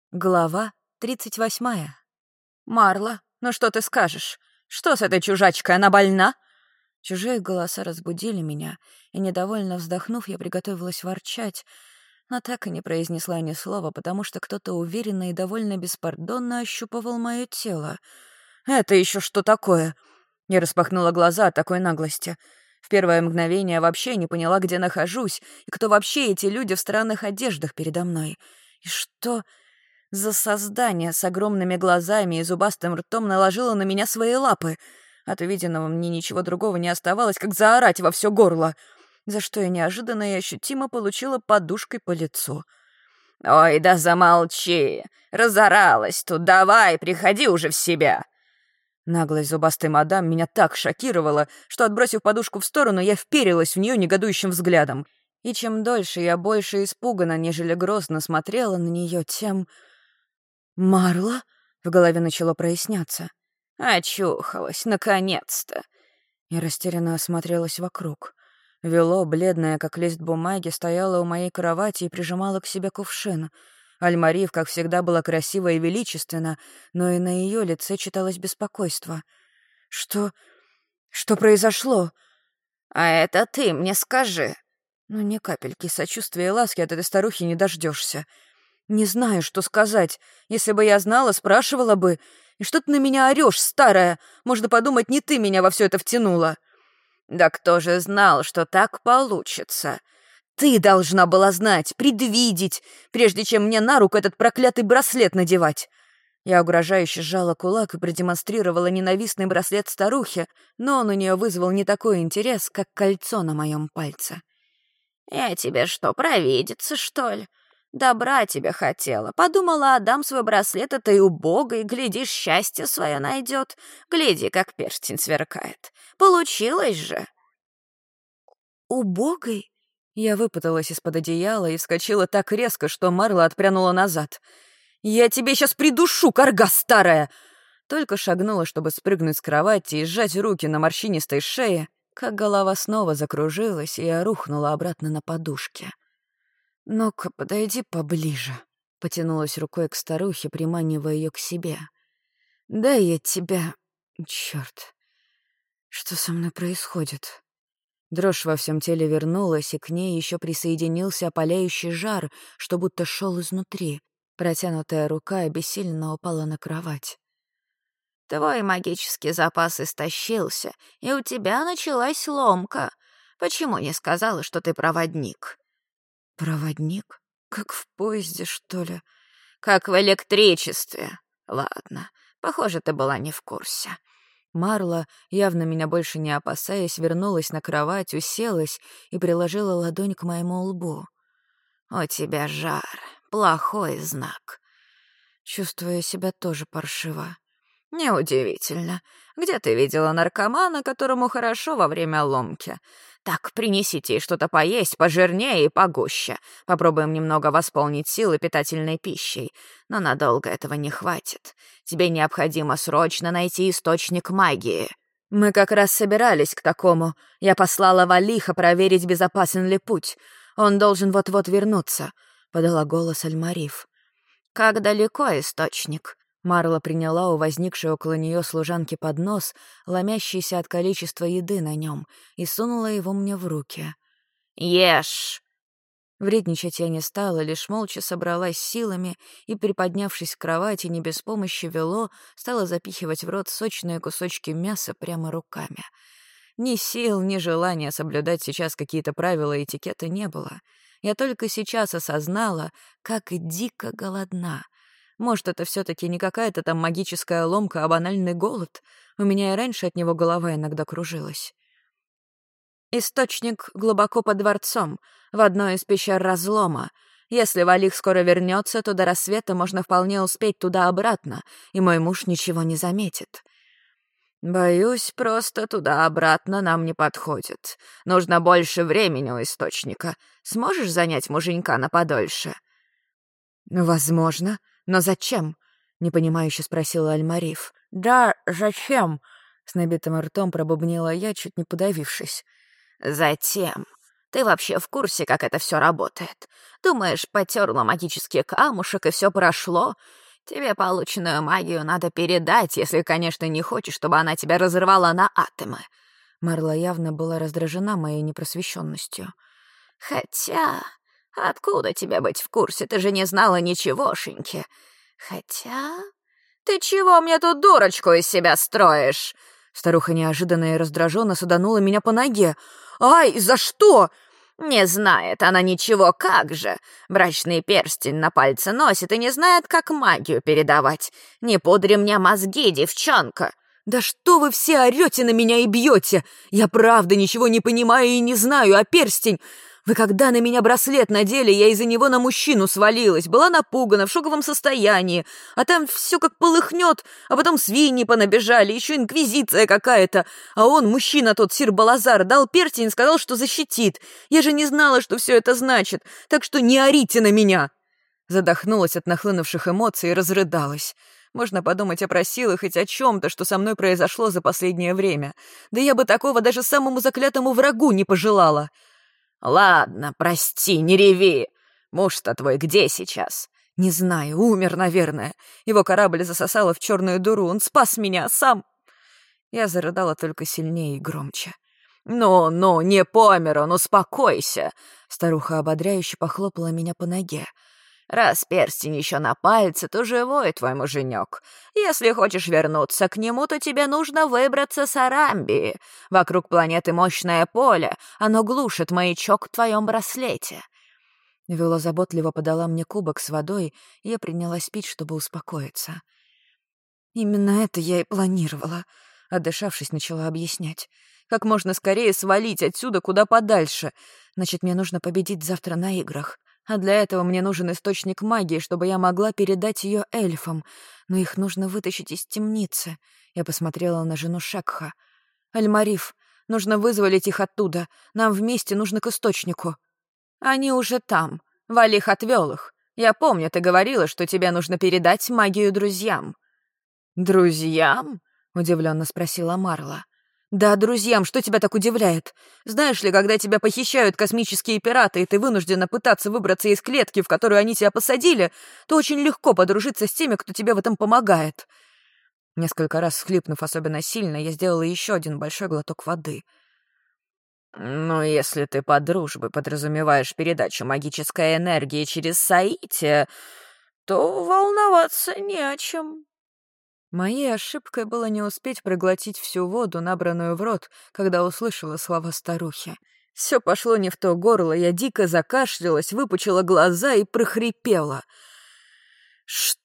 Глава 38. «Марла, ну что ты скажешь? Что с этой чужачкой, она больна?» Чужие голоса разбудили меня, и, недовольно вздохнув, я приготовилась ворчать, но так и не произнесла ни слова, потому что кто-то уверенно и довольно беспардонно ощупывал мое тело. «Это еще что такое?» Я распахнула глаза от такой наглости. В первое мгновение вообще не поняла, где нахожусь, и кто вообще эти люди в странных одеждах передо мной. И что за создание с огромными глазами и зубастым ртом наложило на меня свои лапы? От увиденного мне ничего другого не оставалось, как заорать во все горло, за что я неожиданно и ощутимо получила подушкой по лицу. «Ой, да замолчи! Разоралась тут, давай, приходи уже в себя!» Наглость зубастой мадам меня так шокировала, что, отбросив подушку в сторону, я вперилась в нее негодующим взглядом. И чем дольше я больше испуганно, нежели грозно смотрела на нее, тем... «Марла?» — в голове начало проясняться. «Очухалась, наконец-то!» Я растерянно осмотрелась вокруг. Вело, бледная, как лист бумаги, стояла у моей кровати и прижимала к себе кувшин. Альмарив, как всегда, была красива и величественна, но и на ее лице читалось беспокойство. «Что произошло?» «А это ты мне скажи». Ну, ни капельки сочувствия и ласки от этой старухи не дождешься. Не знаю, что сказать. Если бы я знала, спрашивала бы. И что ты на меня орешь, старая? Можно подумать, не ты меня во все это втянула. Да кто же знал, что так получится? Ты должна была знать, предвидеть, прежде чем мне на руку этот проклятый браслет надевать. Я угрожающе сжала кулак и продемонстрировала ненавистный браслет старухе, но он у нее вызвал не такой интерес, как кольцо на моем пальце. «Я тебе что, провидица, что ли? Добра тебе хотела. Подумала, отдам свой браслет этой убогой, глядишь, счастье свое найдет. Гляди, как перстень сверкает. Получилось же!» «Убогой?» Я выпуталась из-под одеяла и вскочила так резко, что Марла отпрянула назад. «Я тебе сейчас придушу, карга старая!» Только шагнула, чтобы спрыгнуть с кровати и сжать руки на морщинистой шее, как голова снова закружилась, и я рухнула обратно на подушке. «Ну-ка, подойди поближе», — потянулась рукой к старухе, приманивая ее к себе. «Да я тебя... Черт, что со мной происходит?» Дрожь во всем теле вернулась, и к ней еще присоединился опаляющий жар, что будто шел изнутри. Протянутая рука обессиленно упала на кровать. «Твой магический запас истощился, и у тебя началась ломка. Почему не сказала, что ты проводник?» «Проводник? Как в поезде, что ли?» «Как в электричестве. Ладно, похоже, ты была не в курсе». Марла, явно меня больше не опасаясь, вернулась на кровать, уселась и приложила ладонь к моему лбу. «У тебя жар. Плохой знак». Чувствую себя тоже паршиво. «Неудивительно. Где ты видела наркомана, которому хорошо во время ломки? Так, принесите ей что-то поесть пожирнее и погуще. Попробуем немного восполнить силы питательной пищей. Но надолго этого не хватит. Тебе необходимо срочно найти источник магии». «Мы как раз собирались к такому. Я послала Валиха проверить, безопасен ли путь. Он должен вот-вот вернуться», — подала голос Альмариф. «Как далеко источник?» Марла приняла у возникшей около нее служанки поднос, ломящийся от количества еды на нем, и сунула его мне в руки. «Ешь!» Вредничать я не стала, лишь молча собралась силами и, приподнявшись к кровати, не без помощи Вело, стала запихивать в рот сочные кусочки мяса прямо руками. Ни сил, ни желания соблюдать сейчас какие-то правила этикета не было. Я только сейчас осознала, как дико голодна. Может, это все-таки не какая-то там магическая ломка, а банальный голод? У меня и раньше от него голова иногда кружилась. «Источник глубоко под дворцом, в одной из пещер разлома. Если Валих скоро вернется, то до рассвета можно вполне успеть туда-обратно, и мой муж ничего не заметит». «Боюсь, просто туда-обратно нам не подходит. Нужно больше времени у источника. Сможешь занять муженька на подольше?» «Возможно. Но зачем?» — непонимающе спросила Альмариф. «Да, зачем?» — с набитым ртом пробубнила я, чуть не подавившись. «Затем, Ты вообще в курсе, как это все работает? Думаешь, потерла магический камушек, и все прошло? Тебе полученную магию надо передать, если, конечно, не хочешь, чтобы она тебя разорвала на атомы». Марла явно была раздражена моей непросвещенностью. «Хотя... Откуда тебе быть в курсе? Ты же не знала ничегошеньки. Хотя... Ты чего мне тут дурочку из себя строишь?» Старуха неожиданно и раздраженно саданула меня по ноге. «Ай, за что?» «Не знает она ничего, как же. Брачный перстень на пальце носит и не знает, как магию передавать. Не пудри мне мозги, девчонка!» «Да что вы все орете на меня и бьете? Я правда ничего не понимаю и не знаю, а перстень... Вы когда на меня браслет надели, я из-за него на мужчину свалилась, была напугана, в шоковом состоянии, а там все как полыхнет, а потом свиньи понабежали, еще инквизиция какая-то, а он, мужчина тот, сир Балазар, дал перстень и сказал, что защитит. Я же не знала, что все это значит, так что не орите на меня!» Задохнулась от нахлынувших эмоций и разрыдалась. Можно подумать, я просила хоть о чем-то, что со мной произошло за последнее время. Да я бы такого даже самому заклятому врагу не пожелала. «Ладно, прости, не реви. Муж-то твой где сейчас?» «Не знаю, умер, наверное. Его корабль засосало в черную дыру, он спас меня, сам...» Я зарыдала только сильнее и громче. «Ну, не помер он, успокойся!» Старуха ободряюще похлопала меня по ноге. «Раз перстень еще на пальце, то живой твой муженек. Если хочешь вернуться к нему, то тебе нужно выбраться с Арамбии. Вокруг планеты мощное поле, оно глушит маячок в твоем браслете». Вела заботливо подала мне кубок с водой, и я принялась пить, чтобы успокоиться. «Именно это я и планировала», — отдышавшись, начала объяснять. «Как можно скорее свалить отсюда куда подальше. Значит, мне нужно победить завтра на играх. А для этого мне нужен источник магии, чтобы я могла передать ее эльфам. Но их нужно вытащить из темницы». Я посмотрела на жену Шекха. «Альмариф, нужно вызволить их оттуда. Нам вместе нужно к источнику». «Они уже там. Валих отвел их. Я помню, ты говорила, что тебе нужно передать магию друзьям». «Друзьям?» — удивленно спросила Марла. «Да, друзьям, что тебя так удивляет? Знаешь ли, когда тебя похищают космические пираты, и ты вынуждена пытаться выбраться из клетки, в которую они тебя посадили, то очень легко подружиться с теми, кто тебе в этом помогает». Несколько раз всхлипнув особенно сильно, я сделала еще один большой глоток воды. «Ну, если ты по дружбе подразумеваешь передачу магической энергии через соитие, то волноваться не о чем». Моей ошибкой было не успеть проглотить всю воду, набранную в рот, когда услышала слова старухи. Все пошло не в то горло, я дико закашлялась, выпучила глаза и прохрипела.